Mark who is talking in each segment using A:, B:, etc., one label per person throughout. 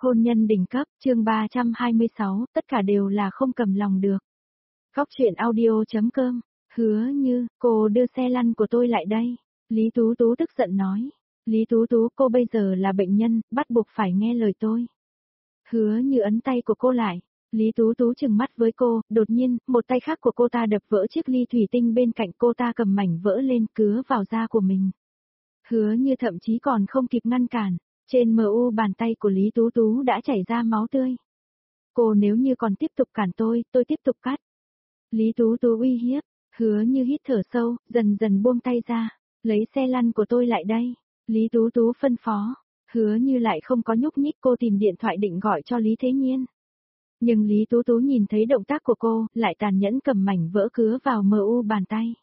A: Hôn nhân đỉnh cấp, chương 326, tất cả đều là không cầm lòng được. Góc truyện audio.com, Hứa Như, cô đưa xe lăn của tôi lại đây. Lý Tú Tú tức giận nói. Lý Tú Tú, cô bây giờ là bệnh nhân, bắt buộc phải nghe lời tôi. Hứa Như ấn tay của cô lại. Lý Tú Tú trừng mắt với cô, đột nhiên, một tay khác của cô ta đập vỡ chiếc ly thủy tinh bên cạnh cô ta, cầm mảnh vỡ lên cứa vào da của mình. Hứa Như thậm chí còn không kịp ngăn cản. Trên mu bàn tay của Lý Tú Tú đã chảy ra máu tươi. Cô nếu như còn tiếp tục cản tôi tiếp tục cắt. Lý Tú Tú uy hiếp, Hứa Như hít thở sâu, dần dần buông tay ra. Lấy xe lăn của tôi lại đây. Lý Tú Tú phân phó. Hứa Như lại không có nhúc nhích, cô tìm điện thoại định gọi cho Lý Thế Nhiên. Nhưng Lý Tú Tú nhìn thấy động tác của cô, lại tàn nhẫn cầm mảnh vỡ cứa vào mu bàn tay.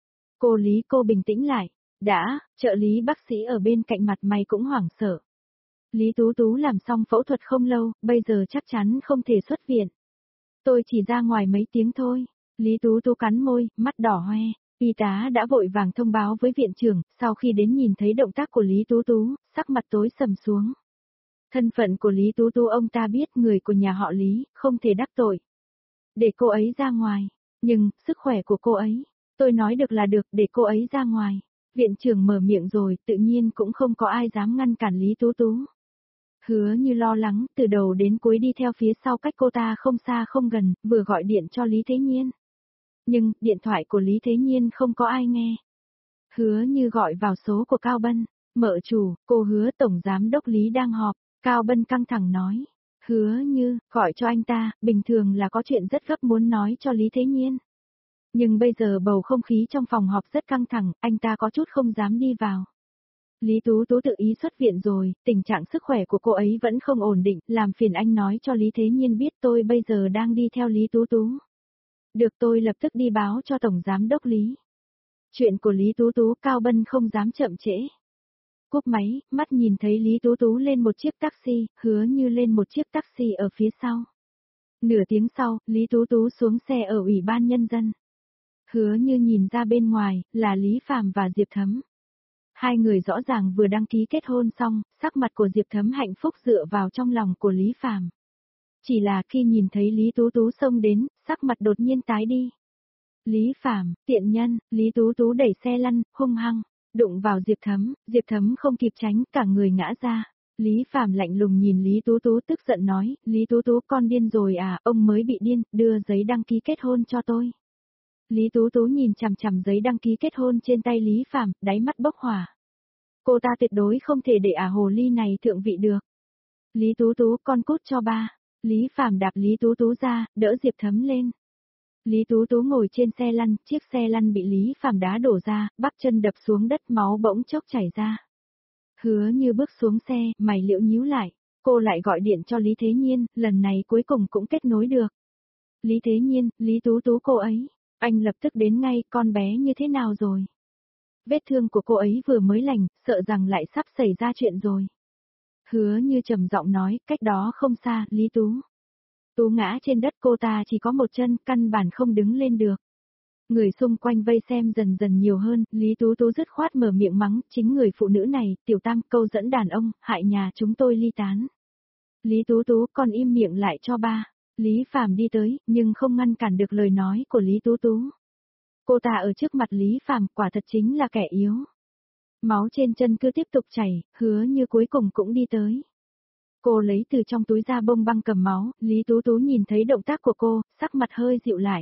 A: Cô Lý, cô bình tĩnh lại. Đã, trợ lý bác sĩ ở bên cạnh mặt mày cũng hoảng sợ. Lý Tú Tú làm xong phẫu thuật không lâu, bây giờ chắc chắn không thể xuất viện. Tôi chỉ ra ngoài mấy tiếng thôi. Lý Tú Tú cắn môi, mắt đỏ hoe. Y tá đã vội vàng thông báo với viện trưởng, sau khi đến nhìn thấy động tác của Lý Tú Tú, sắc mặt tối sầm xuống. Thân phận của Lý Tú Tú ông ta biết, người của nhà họ Lý, không thể đắc tội. Để cô ấy ra ngoài. Nhưng, sức khỏe của cô ấy, tôi nói được là được, để cô ấy ra ngoài. Viện trưởng mở miệng rồi, tự nhiên cũng không có ai dám ngăn cản Lý Tú Tú. Hứa Như lo lắng, từ đầu đến cuối đi theo phía sau cách cô ta không xa không gần, vừa gọi điện cho Lý Thế Nhiên. Nhưng, điện thoại của Lý Thế Nhiên không có ai nghe. Hứa Như gọi vào số của Cao Bân. Mợ chủ, cô Hứa tổng giám đốc Lý đang họp. Cao Bân căng thẳng nói. Hứa Như, gọi cho anh ta, bình thường là có chuyện rất gấp muốn nói cho Lý Thế Nhiên. Nhưng bây giờ bầu không khí trong phòng họp rất căng thẳng, anh ta có chút không dám đi vào. Lý Tú Tú tự ý xuất viện rồi, tình trạng sức khỏe của cô ấy vẫn không ổn định, làm phiền anh nói cho Lý Thế Nhiên biết tôi bây giờ đang đi theo Lý Tú Tú. Được, tôi lập tức đi báo cho Tổng Giám đốc Lý. Chuyện của Lý Tú Tú, Cao Bân không dám chậm trễ. Cúp máy, mắt nhìn thấy Lý Tú Tú lên một chiếc taxi, Hứa Như lên một chiếc taxi ở phía sau. Nửa tiếng sau, Lý Tú Tú xuống xe ở Ủy ban Nhân dân. Hứa Như nhìn ra bên ngoài, là Lý Phàm và Diệp Thấm. Hai người rõ ràng vừa đăng ký kết hôn xong, sắc mặt của Diệp Thấm hạnh phúc dựa vào trong lòng của Lý Phàm. Chỉ là khi nhìn thấy Lý Tú Tú xông đến, sắc mặt đột nhiên tái đi. Lý Phàm, tiện nhân, Lý Tú Tú đẩy xe lăn, hung hăng, đụng vào Diệp Thấm không kịp tránh, cả người ngã ra. Lý Phàm lạnh lùng nhìn Lý Tú Tú tức giận nói, Lý Tú Tú con điên rồi à, ông mới bị điên, đưa giấy đăng ký kết hôn cho tôi. Lý Tú Tú nhìn chằm chằm giấy đăng ký kết hôn trên tay Lý Phàm, đáy mắt bốc hỏa. Cô ta tuyệt đối không thể để hồ ly này thượng vị được. Lý Tú Tú, con cút cho ba. Lý Phàm đạp Lý Tú Tú ra, đỡ Diệp Thấm lên. Lý Tú Tú ngồi trên xe lăn, chiếc xe lăn bị Lý Phàm đá đổ ra, bắp chân đập xuống đất, máu bỗng chốc chảy ra. Hứa Như bước xuống xe, mày liễu nhíu lại. Cô lại gọi điện cho Lý Thế Nhiên, lần này cuối cùng cũng kết nối được. Lý Thế Nhiên, Lý Tú Tú cô ấy. Anh lập tức đến ngay, con bé như thế nào rồi? Vết thương của cô ấy vừa mới lành, sợ rằng lại sắp xảy ra chuyện rồi. Hứa Như trầm giọng nói, cách đó không xa, Lý Tú. Tú ngã trên đất, cô ta chỉ có một chân, căn bản không đứng lên được. Người xung quanh vây xem dần dần nhiều hơn, Lý Tú Tú dứt khoát mở miệng mắng, chính người phụ nữ này, tiểu tam, câu dẫn đàn ông, hại nhà chúng tôi ly tán. Lý Tú Tú, con im miệng lại cho ba. Lý Phàm đi tới, nhưng không ngăn cản được lời nói của Lý Tú Tú. Cô ta ở trước mặt Lý Phàm quả thật chính là kẻ yếu. Máu trên chân cứ tiếp tục chảy, Hứa Như cuối cùng cũng đi tới. Cô lấy từ trong túi ra bông băng cầm máu, Lý Tú Tú nhìn thấy động tác của cô, sắc mặt hơi dịu lại.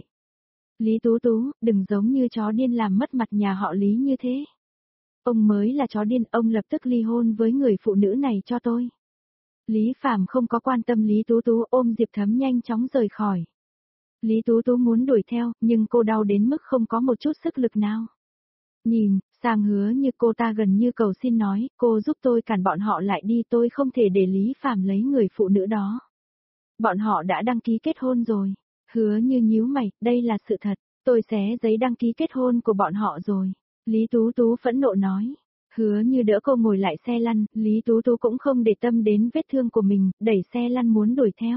A: Lý Tú Tú, đừng giống như chó điên làm mất mặt nhà họ Lý như thế. Ông mới là chó điên, ông lập tức ly hôn với người phụ nữ này cho tôi. Lý Phàm không có quan tâm Lý Tú Tú, ôm Diệp Thấm nhanh chóng rời khỏi. Lý Tú Tú muốn đuổi theo, nhưng cô đau đến mức không có một chút sức lực nào. Nhìn, sang Hứa Như, cô ta gần như cầu xin nói, cô giúp tôi cản bọn họ lại đi, tôi không thể để Lý Phàm lấy người phụ nữ đó. Bọn họ đã đăng ký kết hôn rồi. Hứa Như nhíu mày, đây là sự thật, tôi xé giấy đăng ký kết hôn của bọn họ rồi. Lý Tú Tú phẫn nộ nói. Hứa Như đỡ cô ngồi lại xe lăn, Lý Tú Tú cũng không để tâm đến vết thương của mình, đẩy xe lăn muốn đuổi theo.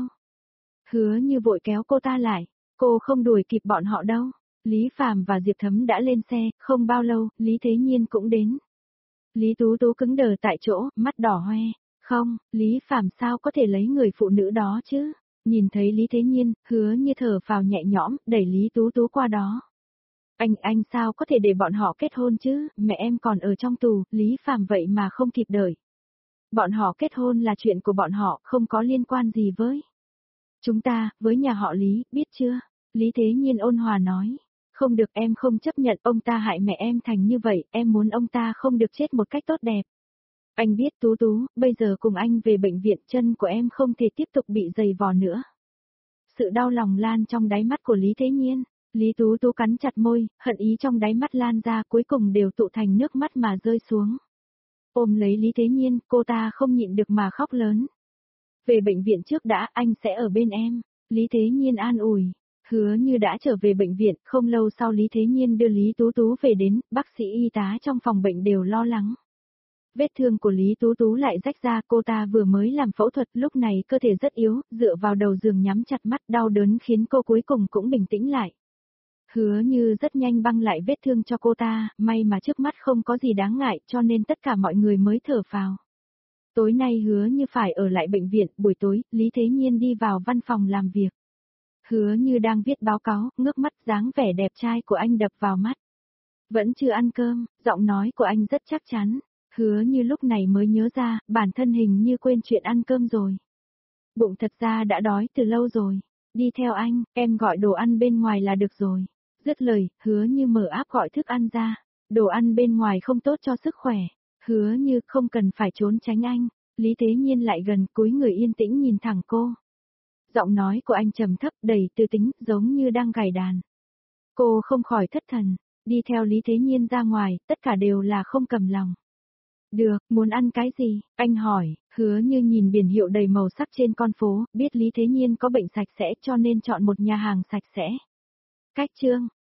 A: Hứa Như vội kéo cô ta lại, cô không đuổi kịp bọn họ đâu. Lý Phàm và Diệp Thấm đã lên xe, không bao lâu, Lý Thế Nhiên cũng đến. Lý Tú Tú cứng đờ tại chỗ, mắt đỏ hoe, Không, Lý Phàm sao có thể lấy người phụ nữ đó chứ? Nhìn thấy Lý Thế Nhiên, Hứa Như thở phào nhẹ nhõm, đẩy Lý Tú Tú qua đó. Anh sao có thể để bọn họ kết hôn chứ, mẹ em còn ở trong tù, Lý Phàm vậy mà không kịp đợi. Bọn họ kết hôn là chuyện của bọn họ, không có liên quan gì với chúng ta, với nhà họ Lý, biết chưa? Lý Thế Nhiên ôn hòa nói. Không được, em không chấp nhận ông ta hại mẹ em thành như vậy, em muốn ông ta không được chết một cách tốt đẹp. Anh biết Tú Tú, bây giờ cùng anh về bệnh viện, chân của em không thể tiếp tục bị giày vò nữa. Sự đau lòng lan trong đáy mắt của Lý Thế Nhiên. Lý Tú Tú cắn chặt môi, hận ý trong đáy mắt lan ra cuối cùng đều tụ thành nước mắt mà rơi xuống. Ôm lấy Lý Thế Nhiên, cô ta không nhịn được mà khóc lớn. Về bệnh viện trước đã, anh sẽ ở bên em. Lý Thế Nhiên an ủi. Hứa Như đã trở về bệnh viện, không lâu sau Lý Thế Nhiên đưa Lý Tú Tú về đến, bác sĩ y tá trong phòng bệnh đều lo lắng. Vết thương của Lý Tú Tú lại rách ra, cô ta vừa mới làm phẫu thuật, lúc này cơ thể rất yếu, dựa vào đầu giường nhắm chặt mắt, đau đớn khiến cô cuối cùng cũng bình tĩnh lại. Hứa Như rất nhanh băng lại vết thương cho cô ta, may mà trước mắt không có gì đáng ngại cho nên tất cả mọi người mới thở phào. Tối nay Hứa Như phải ở lại bệnh viện, buổi tối, Lý Thế Nhiên đi vào văn phòng làm việc. Hứa Như đang viết báo cáo, ngước mắt, dáng vẻ đẹp trai của anh đập vào mắt. Vẫn chưa ăn cơm, giọng nói của anh rất chắc chắn. Hứa Như lúc này mới nhớ ra, bản thân hình như quên chuyện ăn cơm rồi. Bụng thật ra đã đói từ lâu rồi. Đi theo anh, em gọi đồ ăn bên ngoài là được rồi. Dứt lời, Hứa Như mở app gọi thức ăn ra. Đồ ăn bên ngoài không tốt cho sức khỏe. Hứa Như không cần phải trốn tránh anh. Lý Thế Nhiên lại gần, cúi người yên tĩnh nhìn thẳng cô. Giọng nói của anh trầm thấp, đầy tư tính, giống như đang gảy đàn. Cô không khỏi thất thần, đi theo Lý Thế Nhiên ra ngoài, tất cả đều là không cầm lòng. Được, muốn ăn cái gì? Anh hỏi. Hứa Như nhìn biển hiệu đầy màu sắc trên con phố, biết Lý Thế Nhiên có bệnh sạch sẽ cho nên chọn một nhà hàng sạch sẽ. Cách chương